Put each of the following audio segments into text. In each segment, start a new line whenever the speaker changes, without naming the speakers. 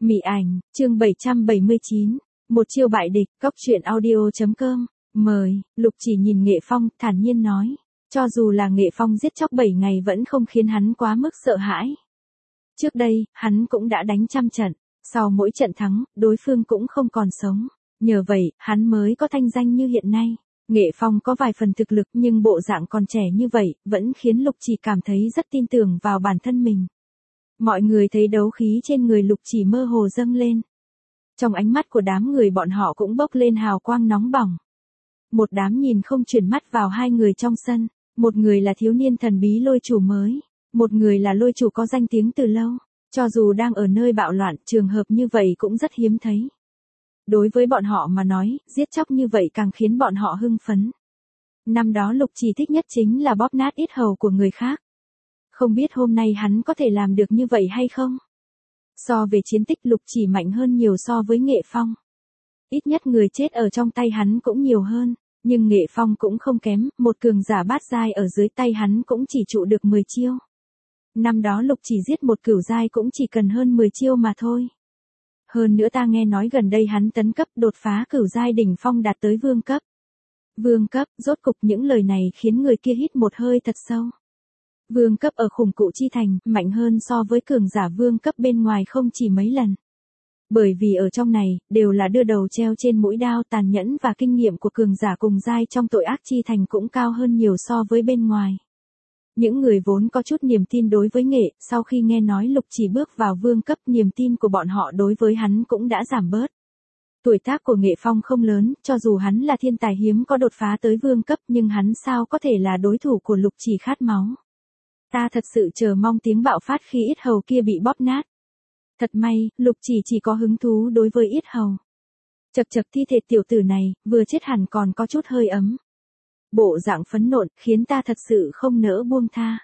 Mị ảnh, chương 779, một chiêu bại địch, cóc truyện audio.com, mời, Lục Chỉ nhìn Nghệ Phong, thản nhiên nói, cho dù là Nghệ Phong giết chóc 7 ngày vẫn không khiến hắn quá mức sợ hãi. Trước đây, hắn cũng đã đánh trăm trận, sau mỗi trận thắng, đối phương cũng không còn sống, nhờ vậy, hắn mới có thanh danh như hiện nay. Nghệ Phong có vài phần thực lực nhưng bộ dạng còn trẻ như vậy, vẫn khiến Lục Chỉ cảm thấy rất tin tưởng vào bản thân mình. Mọi người thấy đấu khí trên người Lục Chỉ mơ hồ dâng lên. Trong ánh mắt của đám người bọn họ cũng bốc lên hào quang nóng bỏng. Một đám nhìn không chuyển mắt vào hai người trong sân, một người là thiếu niên thần bí lôi chủ mới, một người là lôi chủ có danh tiếng từ lâu, cho dù đang ở nơi bạo loạn, trường hợp như vậy cũng rất hiếm thấy. Đối với bọn họ mà nói, giết chóc như vậy càng khiến bọn họ hưng phấn. Năm đó Lục Chỉ thích nhất chính là bóp nát yết hầu của người khác. Không biết hôm nay hắn có thể làm được như vậy hay không? So về chiến tích Lục Chỉ mạnh hơn nhiều so với Nghệ Phong. Ít nhất người chết ở trong tay hắn cũng nhiều hơn, nhưng Nghệ Phong cũng không kém, một cường giả bát giai ở dưới tay hắn cũng chỉ trụ được 10 chiêu. Năm đó Lục Chỉ giết một cửu giai cũng chỉ cần hơn 10 chiêu mà thôi. Hơn nữa ta nghe nói gần đây hắn tấn cấp đột phá cửu giai đỉnh phong đạt tới vương cấp. Vương cấp, rốt cục những lời này khiến người kia hít một hơi thật sâu. Vương cấp ở khủng cụ chi thành, mạnh hơn so với cường giả vương cấp bên ngoài không chỉ mấy lần. Bởi vì ở trong này, đều là đưa đầu treo trên mũi đao tàn nhẫn và kinh nghiệm của cường giả cùng giai trong tội ác chi thành cũng cao hơn nhiều so với bên ngoài. Những người vốn có chút niềm tin đối với Nghệ, sau khi nghe nói Lục Chỉ bước vào vương cấp, niềm tin của bọn họ đối với hắn cũng đã giảm bớt. Tuổi tác của Nghệ Phong không lớn, cho dù hắn là thiên tài hiếm có đột phá tới vương cấp nhưng hắn sao có thể là đối thủ của Lục Chỉ khát máu. Ta thật sự chờ mong tiếng bạo phát khi yết hầu kia bị bóp nát. Thật may, Lục Chỉ có hứng thú đối với yết hầu. Chật chật thi thể tiểu tử này, vừa chết hẳn còn có chút hơi ấm. Bộ dạng phẫn nộ, khiến ta thật sự không nỡ buông tha.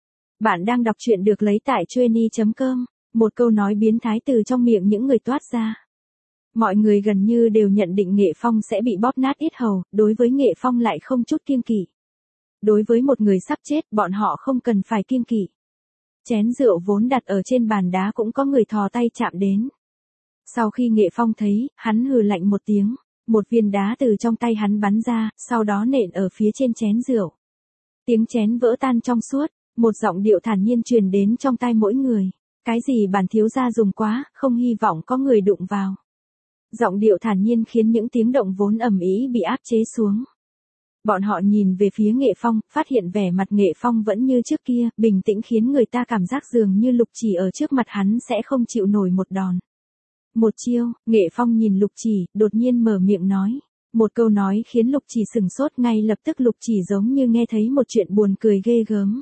Bạn đang đọc truyện được lấy tại Chueny.com, một câu nói biến thái từ trong miệng những người toát ra. Mọi người gần như đều nhận định Nghệ Phong sẽ bị bóp nát yết hầu, đối với Nghệ Phong lại không chút kiêng kỵ. Đối với một người sắp chết, bọn họ không cần phải kiêng kỵ. Chén rượu vốn đặt ở trên bàn đá cũng có người thò tay chạm đến. Sau khi Nghệ Phong thấy, hắn hừ lạnh một tiếng, một viên đá từ trong tay hắn bắn ra, sau đó nện ở phía trên chén rượu. Tiếng chén vỡ tan trong suốt, một giọng điệu thản nhiên truyền đến trong tai mỗi người. Cái gì bản thiếu gia dùng quá, không hy vọng có người đụng vào. Giọng điệu thản nhiên khiến những tiếng động vốn ầm ĩ bị áp chế xuống. Bọn họ nhìn về phía Nghệ Phong, phát hiện vẻ mặt Nghệ Phong vẫn như trước kia, bình tĩnh khiến người ta cảm giác dường như Lục Chỉ ở trước mặt hắn sẽ không chịu nổi một đòn. Một chiêu, Nghệ Phong nhìn Lục Chỉ, đột nhiên mở miệng nói. Một câu nói khiến Lục Chỉ sừng sốt, ngay lập tức Lục Chỉ giống như nghe thấy một chuyện buồn cười ghê gớm.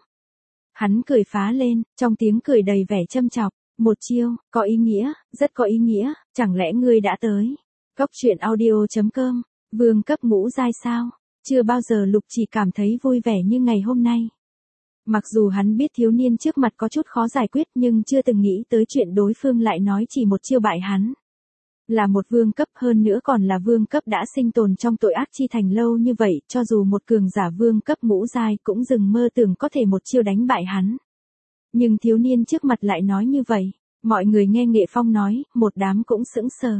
Hắn cười phá lên, trong tiếng cười đầy vẻ châm chọc. Một chiêu, có ý nghĩa, rất có ý nghĩa, chẳng lẽ ngươi đã tới. Cóc truyện audio.com, vương cấp ngũ giai sao? Chưa bao giờ Lục Chỉ cảm thấy vui vẻ như ngày hôm nay. Mặc dù hắn biết thiếu niên trước mặt có chút khó giải quyết nhưng chưa từng nghĩ tới chuyện đối phương lại nói chỉ một chiêu bại hắn. Là một vương cấp, hơn nữa còn là vương cấp đã sinh tồn trong tội ác chi thành lâu như vậy, cho dù một cường giả vương cấp ngũ giai cũng dừng mơ tưởng có thể một chiêu đánh bại hắn. Nhưng thiếu niên trước mặt lại nói như vậy, mọi người nghe Nghệ Phong nói, một đám cũng sững sờ.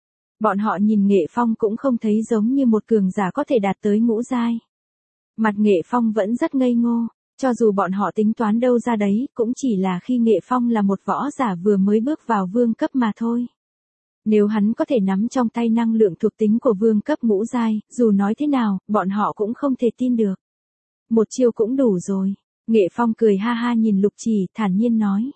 Bọn họ nhìn Nghệ Phong cũng không thấy giống như một cường giả có thể đạt tới ngũ giai. Mặt Nghệ Phong vẫn rất ngây ngô, cho dù bọn họ tính toán đâu ra đấy, cũng chỉ là khi Nghệ Phong là một võ giả vừa mới bước vào vương cấp mà thôi. Nếu hắn có thể nắm trong tay năng lượng thuộc tính của vương cấp ngũ giai, dù nói thế nào, bọn họ cũng không thể tin được. Một chiêu cũng đủ rồi. Nghệ Phong cười ha ha nhìn Lục Chỉ, thản nhiên nói.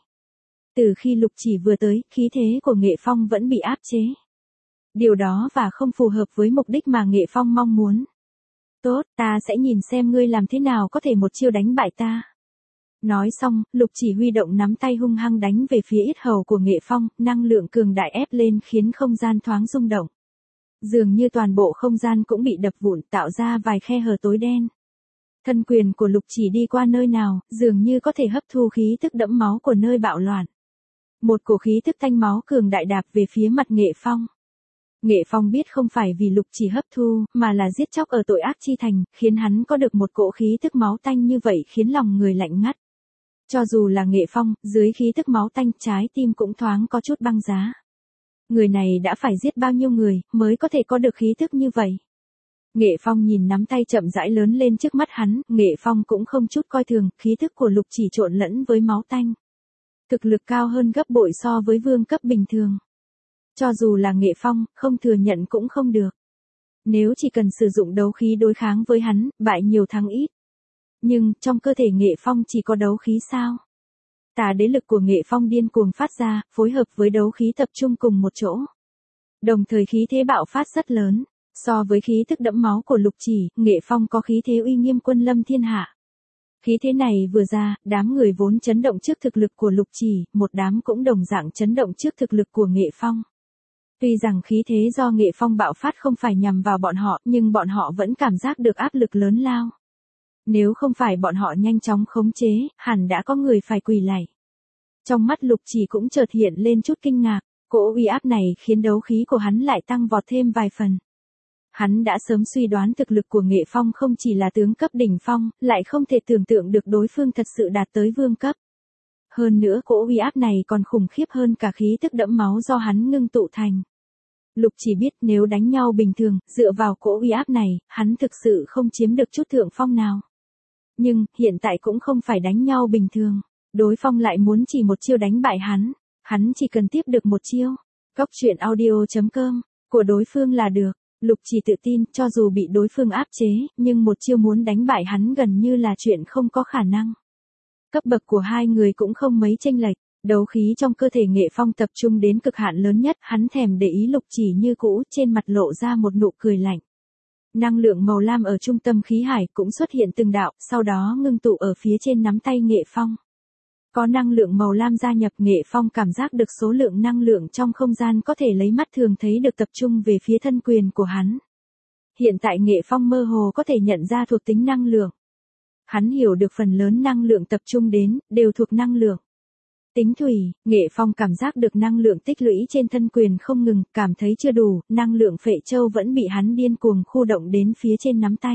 Từ khi Lục Chỉ vừa tới, khí thế của Nghệ Phong vẫn bị áp chế. Điều đó và không phù hợp với mục đích mà Nghệ Phong mong muốn. Tốt, ta sẽ nhìn xem ngươi làm thế nào có thể một chiêu đánh bại ta. Nói xong, Lục Chỉ huy động nắm tay hung hăng đánh về phía yết hầu của Nghệ Phong, năng lượng cường đại ép lên khiến không gian thoáng rung động. Dường như toàn bộ không gian cũng bị đập vụn, tạo ra vài khe hở tối đen. Thân quyền của Lục Chỉ đi qua nơi nào, dường như có thể hấp thu khí tức đẫm máu của nơi bạo loạn. Một cổ khí tức thanh máu cường đại đạp về phía mặt Nghệ Phong. Nghệ Phong biết không phải vì Lục Chỉ hấp thu, mà là giết chóc ở tội ác chi thành, khiến hắn có được một cỗ khí tức máu tanh như vậy khiến lòng người lạnh ngắt. Cho dù là Nghệ Phong, dưới khí tức máu tanh trái tim cũng thoáng có chút băng giá. Người này đã phải giết bao nhiêu người, mới có thể có được khí thức như vậy. Nghệ Phong nhìn nắm tay chậm rãi lớn lên trước mắt hắn, Nghệ Phong cũng không chút coi thường, khí thức của Lục Chỉ trộn lẫn với máu tanh. Thực lực cao hơn gấp bội so với vương cấp bình thường. Cho dù là Nghệ Phong, không thừa nhận cũng không được. Nếu chỉ cần sử dụng đấu khí đối kháng với hắn, bại nhiều thắng ít. Nhưng, trong cơ thể Nghệ Phong chỉ có đấu khí sao? Tà đế lực của Nghệ Phong điên cuồng phát ra, phối hợp với đấu khí tập trung cùng một chỗ. Đồng thời khí thế bạo phát rất lớn. So với khí thức đẫm máu của Lục Chỉ, Nghệ Phong có khí thế uy nghiêm quân lâm thiên hạ. Khí thế này vừa ra, đám người vốn chấn động trước thực lực của Lục Chỉ, một đám cũng đồng dạng chấn động trước thực lực của Nghệ Phong. Tuy rằng khí thế do Nghệ Phong bạo phát không phải nhằm vào bọn họ, nhưng bọn họ vẫn cảm giác được áp lực lớn lao. Nếu không phải bọn họ nhanh chóng khống chế, hẳn đã có người phải quỳ lạy. Trong mắt Lục Chỉ cũng chợt hiện lên chút kinh ngạc, cỗ uy áp này khiến đấu khí của hắn lại tăng vọt thêm vài phần. Hắn đã sớm suy đoán thực lực của Nghệ Phong không chỉ là tướng cấp đỉnh phong, lại không thể tưởng tượng được đối phương thật sự đạt tới vương cấp. Hơn nữa cỗ uy áp này còn khủng khiếp hơn cả khí tức đẫm máu do hắn ngưng tụ thành. Lục Chỉ biết nếu đánh nhau bình thường, dựa vào cỗ uy áp này, hắn thực sự không chiếm được chút thượng phong nào. Nhưng, hiện tại cũng không phải đánh nhau bình thường. Đối phong lại muốn chỉ một chiêu đánh bại hắn chỉ cần tiếp được một chiêu. Cóc truyện audio.com, của đối phương là được. Lục Chỉ tự tin, cho dù bị đối phương áp chế, nhưng một chiêu muốn đánh bại hắn gần như là chuyện không có khả năng. Cấp bậc của hai người cũng không mấy chênh lệch, đấu khí trong cơ thể Nghệ Phong tập trung đến cực hạn lớn nhất, hắn thèm để ý Lục Chỉ như cũ, trên mặt lộ ra một nụ cười lạnh. Năng lượng màu lam ở trung tâm khí hải cũng xuất hiện từng đạo, sau đó ngưng tụ ở phía trên nắm tay Nghệ Phong. Có năng lượng màu lam gia nhập, Nghệ Phong cảm giác được số lượng năng lượng trong không gian có thể lấy mắt thường thấy được tập trung về phía thân quyền của hắn. Hiện tại Nghệ Phong mơ hồ có thể nhận ra thuộc tính năng lượng. Hắn hiểu được phần lớn năng lượng tập trung đến, đều thuộc năng lượng tính thủy. Nghệ Phong cảm giác được năng lượng tích lũy trên thân quyền không ngừng, cảm thấy chưa đủ, năng lượng phệ châu vẫn bị hắn điên cuồng khu động đến phía trên nắm tay.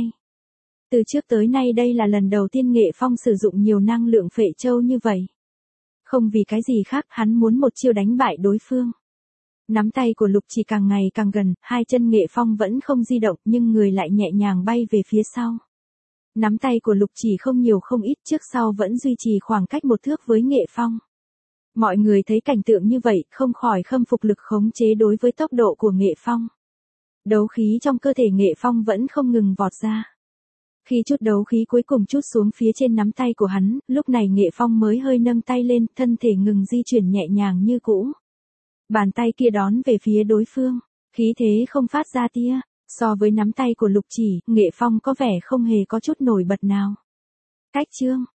Từ trước tới nay đây là lần đầu tiên Nghệ Phong sử dụng nhiều năng lượng phệ châu như vậy. Không vì cái gì khác, hắn muốn một chiêu đánh bại đối phương. Nắm tay của Lục Chỉ càng ngày càng gần, hai chân Nghệ Phong vẫn không di động nhưng người lại nhẹ nhàng bay về phía sau. Nắm tay của Lục Chỉ không nhiều không ít, trước sau vẫn duy trì khoảng cách một thước với Nghệ Phong. Mọi người thấy cảnh tượng như vậy, không khỏi khâm phục lực khống chế đối với tốc độ của Nghệ Phong. Đấu khí trong cơ thể Nghệ Phong vẫn không ngừng vọt ra. Khi chút đấu khí cuối cùng chút xuống phía trên nắm tay của hắn, lúc này Nghệ Phong mới hơi nâng tay lên, thân thể ngừng di chuyển nhẹ nhàng như cũ. Bàn tay kia đón về phía đối phương, khí thế không phát ra tia. So với nắm tay của Lục Chỉ, Nghệ Phong có vẻ không hề có chút nổi bật nào. Cách chương